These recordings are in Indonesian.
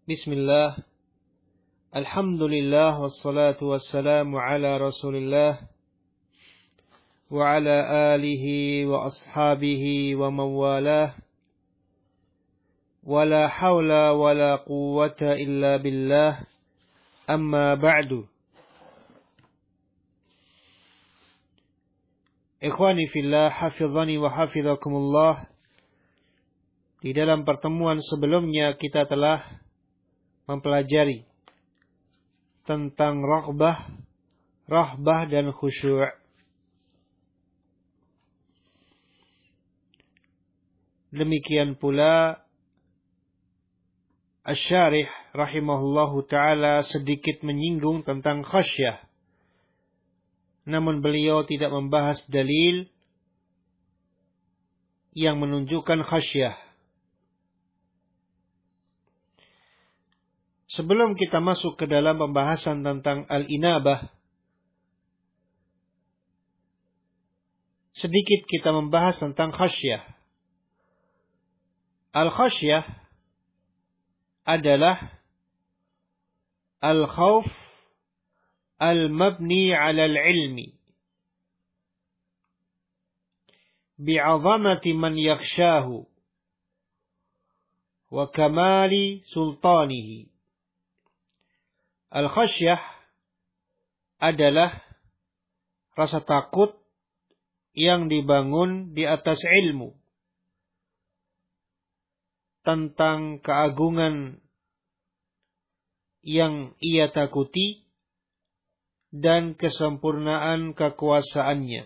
Bismillah, alhamdulillah, wassalatu wassalamu ala rasulillah, wa ala alihi wa ashabihi wa mawalah, wa la hawla wa la quwwata illa billah, amma ba'du. Ikhwani fillah, hafizani wa hafizakumullah. Di dalam pertemuan sebelumnya kita telah mempelajari tentang rahbah dan khusyuk. Demikian pula Asy-Syarih rahimahullahu ta'ala sedikit menyinggung tentang khasyah. Namun beliau tidak membahas dalil yang menunjukkan khasyah. Sebelum kita masuk ke dalam pembahasan tentang al-inabah, sedikit kita membahas tentang khasyah. Al-khasyah adalah al-khawf al-mabni 'ala al-'ilmi bi'azamati man yakhshahu wa kamali sultanihi. Al-khasyah adalah rasa takut yang dibangun di atas ilmu tentang keagungan yang ia takuti dan kesempurnaan kekuasaannya.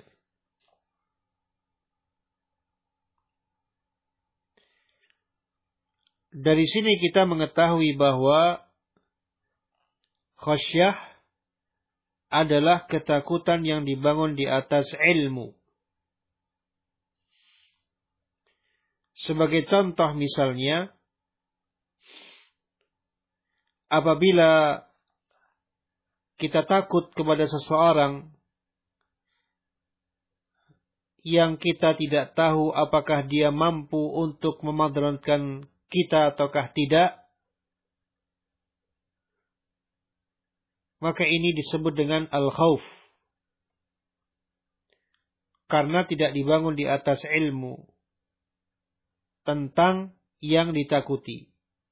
Dari sini kita mengetahui bahwa khasyah adalah ketakutan yang dibangun di atas ilmu. Sebagai contoh misalnya, apabila kita takut kepada seseorang yang kita tidak tahu apakah dia mampu untuk memudaratkan kita ataukah tidak, maka ini disebut dengan al-khawf. Karena tidak dibangun di atas ilmu tentang yang ditakuti.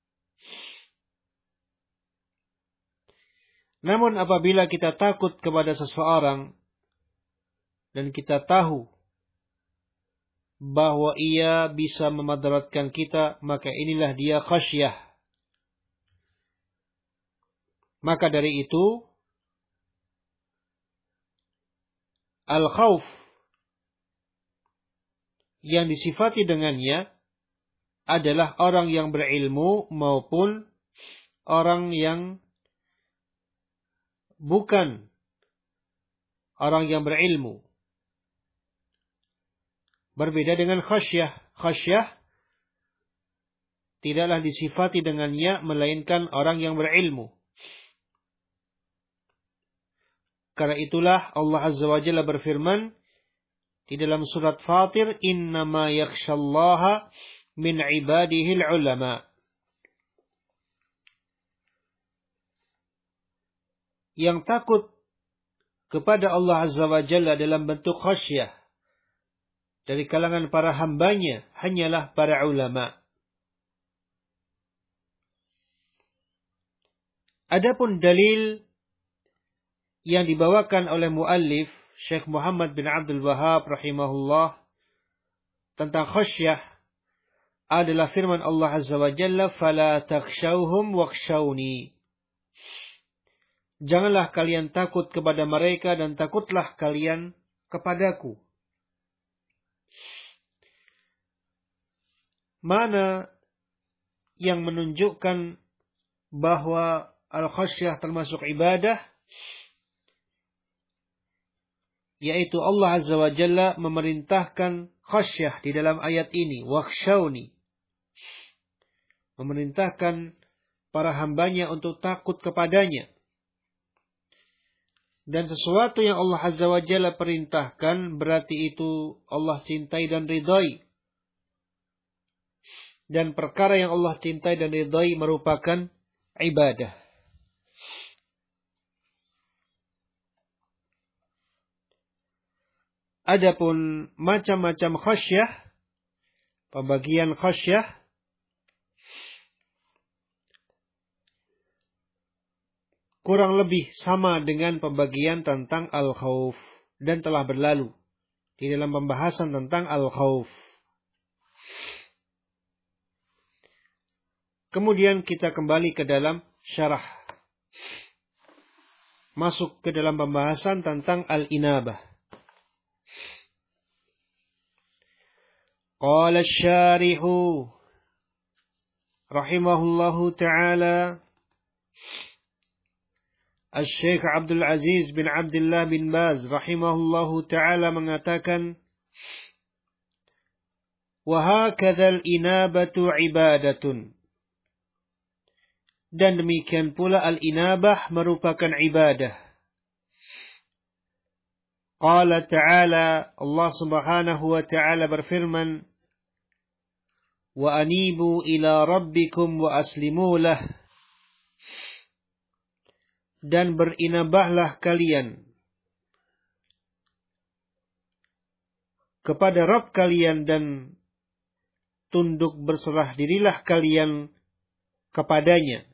Namun apabila kita takut kepada seseorang dan kita tahu bahwa ia bisa memudaratkan kita, maka inilah dia khasyah. Maka dari itu, al-khawf yang disifati dengannya adalah orang yang berilmu maupun orang yang bukan orang yang berilmu. Berbeda dengan khasyah. Khasyah tidaklah disifati dengannya melainkan orang yang berilmu. Karena itulah Allah Azza wa Jalla berfirman di dalam surat Fatir, innama yakhshallaha min ibadihil ulama. Yang takut kepada Allah Azza wa Jalla dalam bentuk khasyah dari kalangan para hambanya hanyalah para ulama. Adapun dalil yang dibawakan oleh muallif Syekh Muhammad bin Abdul Wahhab rahimahullah tentang khasyah adalah firman Allah Azza wa Jalla, fala takhshawhum wakhshawni. Janganlah kalian takut kepada mereka dan takutlah kalian kepadaku. Mana yang menunjukkan bahwa al-khasyah termasuk ibadah? Yaitu Allah Azza wa Jalla memerintahkan khasyah di dalam ayat ini, wakhshawni. Memerintahkan para hambanya untuk takut kepadanya. Dan sesuatu yang Allah Azza wa Jalla perintahkan berarti itu Allah cintai dan ridai. Dan perkara yang Allah cintai dan ridai merupakan ibadah. Adapun macam-macam khasyah, pembagian khasyah, kurang lebih sama dengan pembagian tentang al-khauf dan telah berlalu di dalam pembahasan tentang al-khauf. Kemudian kita kembali ke dalam syarah. Masuk ke dalam pembahasan tentang al-inabah. Qala asy-syarihu rahimahullahu ta'ala, Asy-Syaikh Abdul Aziz bin Abdullah bin Baz rahimahullahu ta'ala mengatakan, wa hakadzal inabatu ibadatun. Dan demikian pula al-inabah merupakan ibadah. Qala ta'ala, Allah subhanahu wa ta'ala berfirman, wa anibu ila rabbikum wa aslimu lah. Dan berinabahlah kalian kepada Rabb kalian dan tunduk berserah dirilah kalian kepadanya.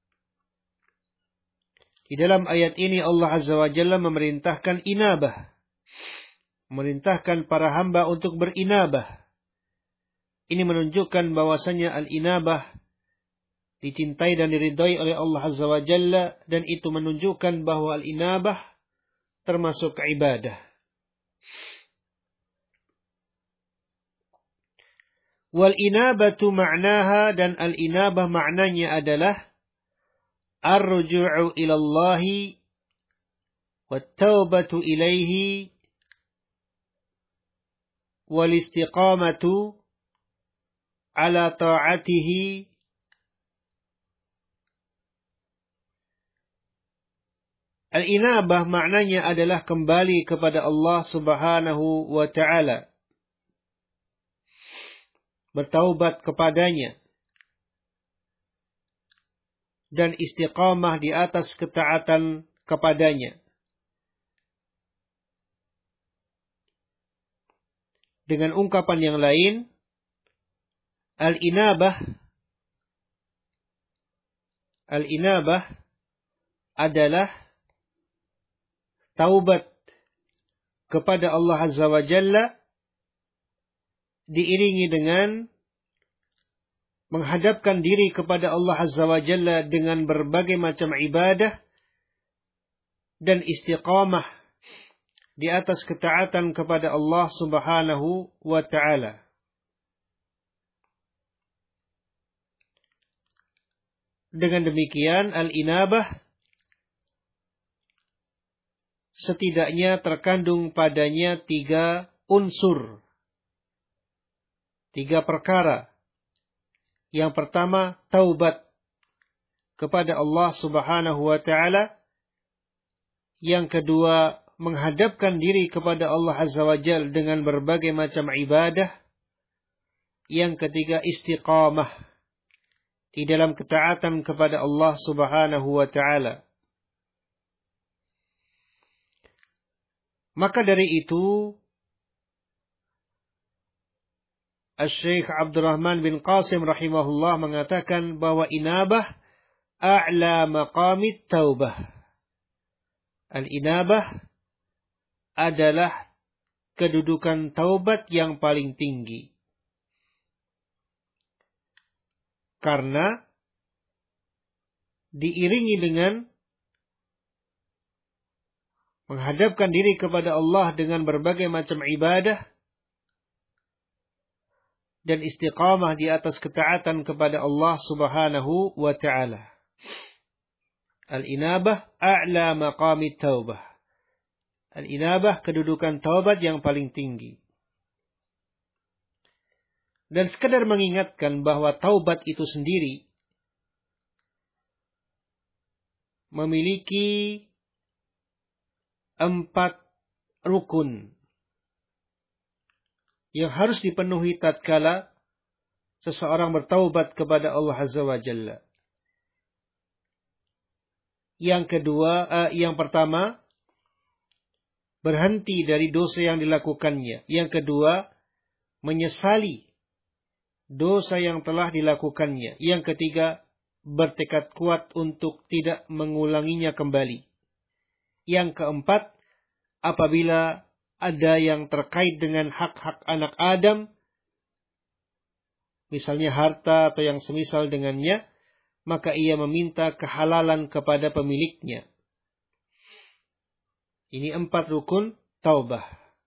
Di dalam ayat ini Allah Azza wa Jalla memerintahkan inabah. Memerintahkan para hamba untuk berinabah. Ini menunjukkan bahwasanya al-inabah dicintai dan diridhai oleh Allah Azza wa Jalla, dan itu menunjukkan bahwa al-inabah termasuk ibadah. Wal inabatu ma'naha, dan al-inabah maknanya adalah ar-ruju'u ila Allah wat taubatu ilaihi wal istiqamatu ala ta'atihi Al-inabah maknanya adalah kembali kepada Allah subhanahu wa ta'ala. Bertaubat kepadanya. Dan istiqamah di atas ketaatan kepadanya. Dengan ungkapan yang lain, Al-inabah adalah taubat kepada Allah Azza wa Jalla diiringi dengan menghadapkan diri kepada Allah Azza wa Jalla dengan berbagai macam ibadah dan istiqamah di atas ketaatan kepada Allah Subhanahu wa ta'ala. Dengan demikian, al-inabah setidaknya terkandung padanya 3 unsur. 3 perkara. Yang pertama, taubat kepada Allah Subhanahu wa ta'ala. Yang kedua, menghadapkan diri kepada Allah Azza wa Jalla dengan berbagai macam ibadah. Yang ketiga, istiqamah di dalam ketaatan kepada Allah Subhanahu wa ta'ala. Maka dari itu, Asy-Syaikh Abdurrahman bin Qasim rahimahullah mengatakan bahwa inabah a'la maqamit taubah. Al-inabah adalah kedudukan taubat yang paling tinggi. Karena diiringi dengan menghadapkan diri kepada Allah dengan berbagai macam ibadah dan istiqamah di atas ketaatan kepada Allah Subhanahu wa ta'ala. Al-inabah a'la maqamit taubah. Al-inabah kedudukan taubat yang paling tinggi. Dan sekadar mengingatkan bahwa taubat itu sendiri memiliki 4 rukun yang harus dipenuhi tatkala seseorang bertaubat kepada Allah Azza wa Jalla. Yang pertama, berhenti dari dosa yang dilakukannya. Yang kedua, menyesali dosa yang telah dilakukannya. Yang ketiga, bertekad kuat untuk tidak mengulanginya kembali. Yang keempat, apabila ada yang terkait dengan hak-hak anak Adam, misalnya harta atau yang semisal dengannya, maka ia meminta kehalalan kepada pemiliknya. Ini 4 rukun taubah.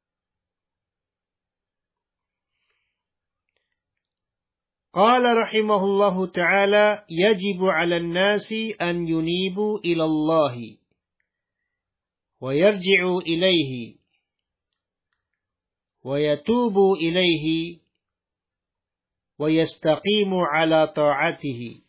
Qala rahimahullahu ta'ala, yajibu 'alan nasi an yunibu ila Allah wa yarji'u ilaihi wa yatubu ilaihi wa yastaqimu 'ala ta'atihi.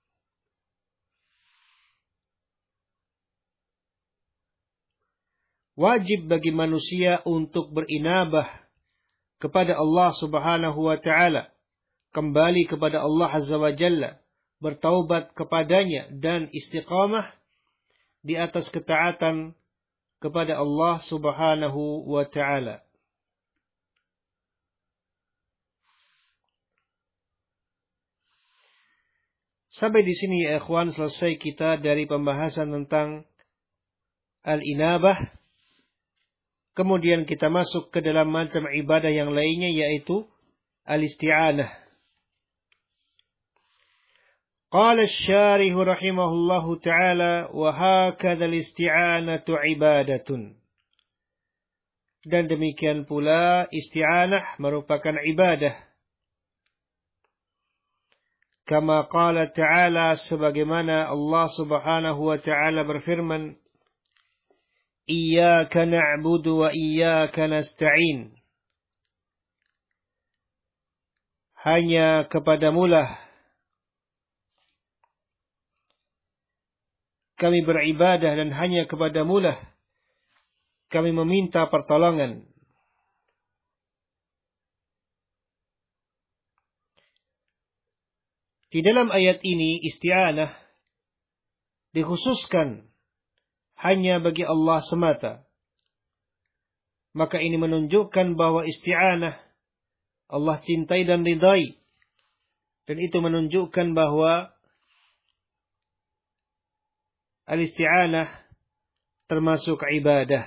Wajib bagi manusia untuk berinabah kepada Allah Subhanahu wa ta'ala, kembali kepada Allah Azza wa Jalla, bertaubat kepadanya dan istiqamah di atas ketaatan kepada Allah Subhanahu wa ta'ala. Sampai di sini ya ikhwan, selesai kita dari pembahasan tentang al-inabah. Kemudian kita masuk ke dalam macam ibadah yang lainnya, yaitu al-isti'anah. Qala asy-syarih rahimahullahu ta'ala, wa hakadha al-isti'anatu ibadatun. Dan demikian pula isti'anah merupakan ibadah. Kama qala ta'ala, sebagaimana Allah Subhanahu wa ta'ala berfirman, Iyyaka na'budu wa iyyaka nasta'in. Hanya kepadamulah kami beribadah dan hanya kepadamulah kami meminta pertolongan. Di dalam ayat ini isti'anah dikhususkan hanya bagi Allah semata. Maka ini menunjukkan bahwa isti'anah Allah cintai dan ridai. Dan itu menunjukkan bahwa al-isti'anah termasuk ibadah.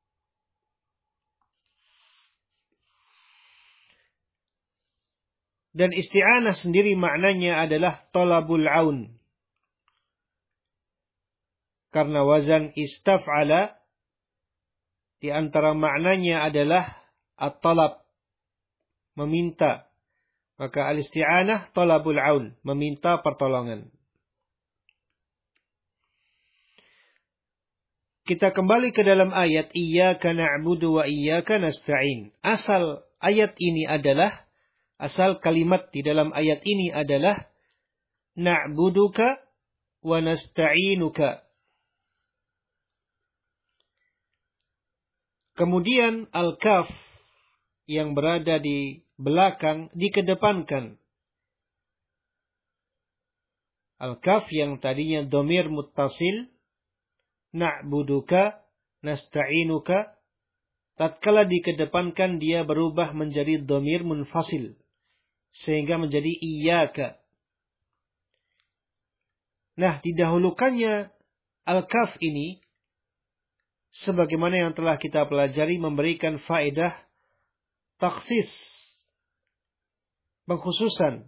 Dan isti'anah sendiri maknanya adalah talabul aun. Karena wazan istaf'ala di antara maknanya adalah at-talab, meminta. Maka al-isti'anah talabul aun, meminta pertolongan. Kita kembali ke dalam ayat iyyaka na'budu wa iyyaka nasta'in. Asal kalimat di dalam ayat ini adalah na'buduka wa nasta'inuka. Kemudian al-kaf yang berada di belakang dikedepankan. Al-kaf yang tadinya dhamir muttasil, na'buduka, nasta'inuka, tatkala dikedepankan dia berubah menjadi dhamir munfasil, sehingga menjadi iyyaka. Nah, didahulukannya al-kaf ini, sebagaimana yang telah kita pelajari, memberikan faedah takhsis, pengkhususan.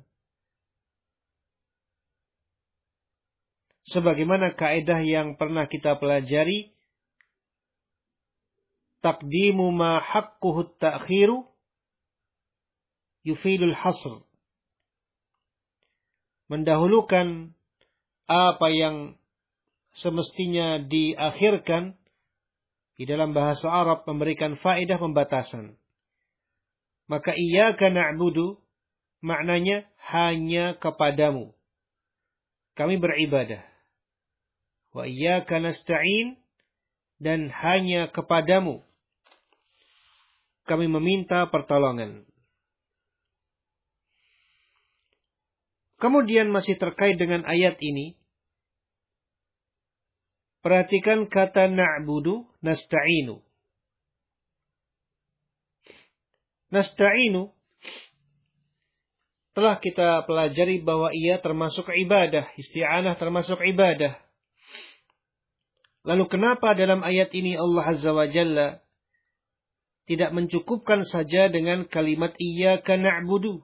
Sebagaimana kaidah yang pernah kita pelajari, taqdimu ma haqquhu at-ta'khiru yufidul hasr. Mendahulukan apa yang semestinya diakhirkan di dalam bahasa Arab memberikan faedah pembatasan. Maka iyyaka na'budu maknanya hanya kepadamu kami beribadah. Wa iyyaka nasta'in, dan hanya kepadamu kami meminta pertolongan. Kemudian masih terkait dengan ayat ini, Perhatikan kata na'budu, nasta'inu. Nasta'inu telah kita pelajari bahwa ia termasuk ibadah. Isti'anah termasuk ibadah. Lalu kenapa dalam ayat ini Allah Azza wa Jalla tidak mencukupkan saja dengan kalimat iyyaka na'budu?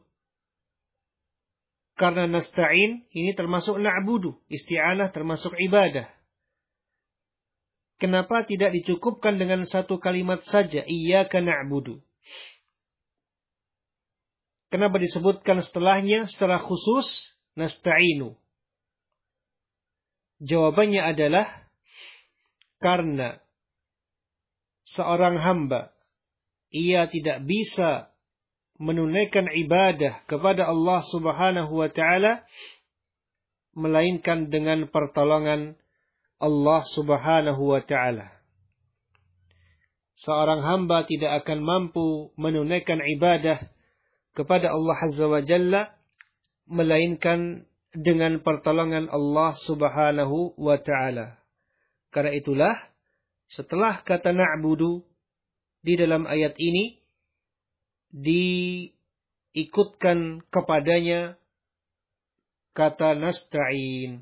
Karena nasta'in ini termasuk na'budu. Isti'anah termasuk ibadah. Kenapa tidak dicukupkan dengan satu kalimat saja? Iyyaka na'budu. Kenapa disebutkan setelahnya secara khusus nasta'inu? Jawabannya adalah karena seorang hamba ia tidak bisa menunaikan ibadah kepada Allah Subhanahu wa taala melainkan dengan pertolongan Allah Subhanahu wa taala. Seorang hamba tidak akan mampu menunaikan ibadah kepada Allah Azza wa Jalla melainkan dengan pertolongan Allah Subhanahu wa taala. Karena itulah setelah kata na'budu di dalam ayat ini diikutkan kepadanya kata nasta'in.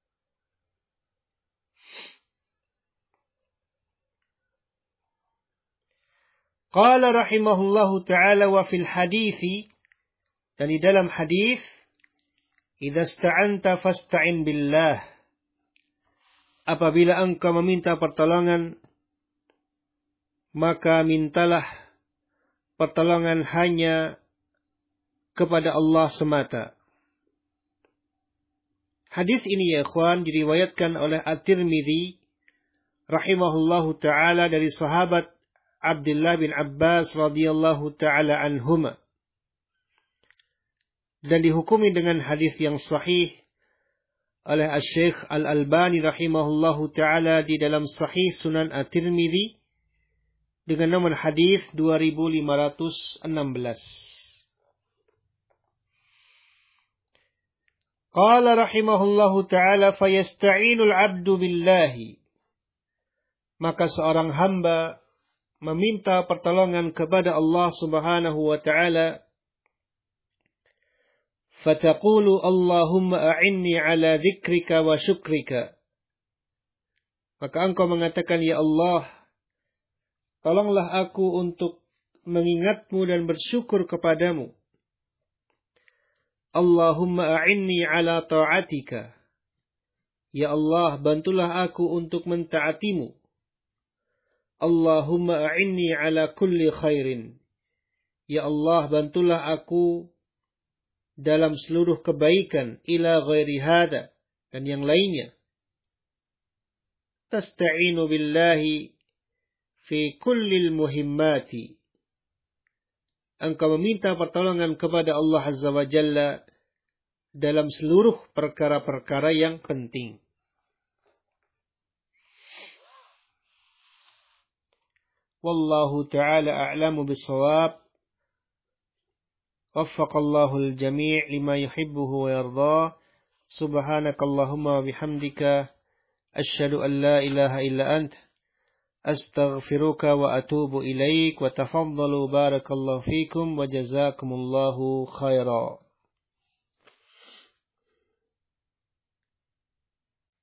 Qala rahimahullahu ta'ala wa fil hadithi, dan di dalam hadis, idza sta'anta fasta'in billah. Apabila engkau meminta pertolongan, maka mintalah pertolongan hanya kepada Allah semata. Hadis ini ya ikhwan diriwayatkan oleh At-Tirmidzi rahimahullahu ta'ala dari sahabat Abdullah bin Abbas radhiyallahu ta'ala anhuma. Dan dihukumi dengan hadis yang sahih oleh Asy-Syaikh Al-Albani rahimahullahu ta'ala di dalam Sahih Sunan At-Tirmidzi dengan nomor hadis 2516. Qala rahimahullahu ta'ala fayasta'inul 'abdu billahi. Maka seorang hamba meminta pertolongan kepada Allah Subhanahu wa ta'ala. Fataqulu Allahumma a'inni ala dzikrika wa syukrika. Maka engkau mengatakan, ya Allah, tolonglah aku untuk mengingatmu dan bersyukur kepadamu. Allahumma a'inni ala ta'atika. Ya Allah, bantulah aku untuk mentaatimu. Allahumma a'inni ala kulli khairin. Ya Allah, bantulah aku dalam seluruh kebaikan ila ghairi hada dan yang lainnya. Tasta'inu billahi fi kullil muhimmati. Engkau meminta pertolongan kepada Allah Azza wa Jalla dalam seluruh perkara-perkara yang penting. Wallahu ta'ala a'lamu bis-shawab. Waffaqallahu al-jami' lima yuhibbuhu wa yardah. Subhanakallahumma wa bihamdika asyhadu an la ilaha illa anta astaghfiruka wa atubu ilaik wa tafaddalu barakallahu fikum wa jazakumullahu khairan.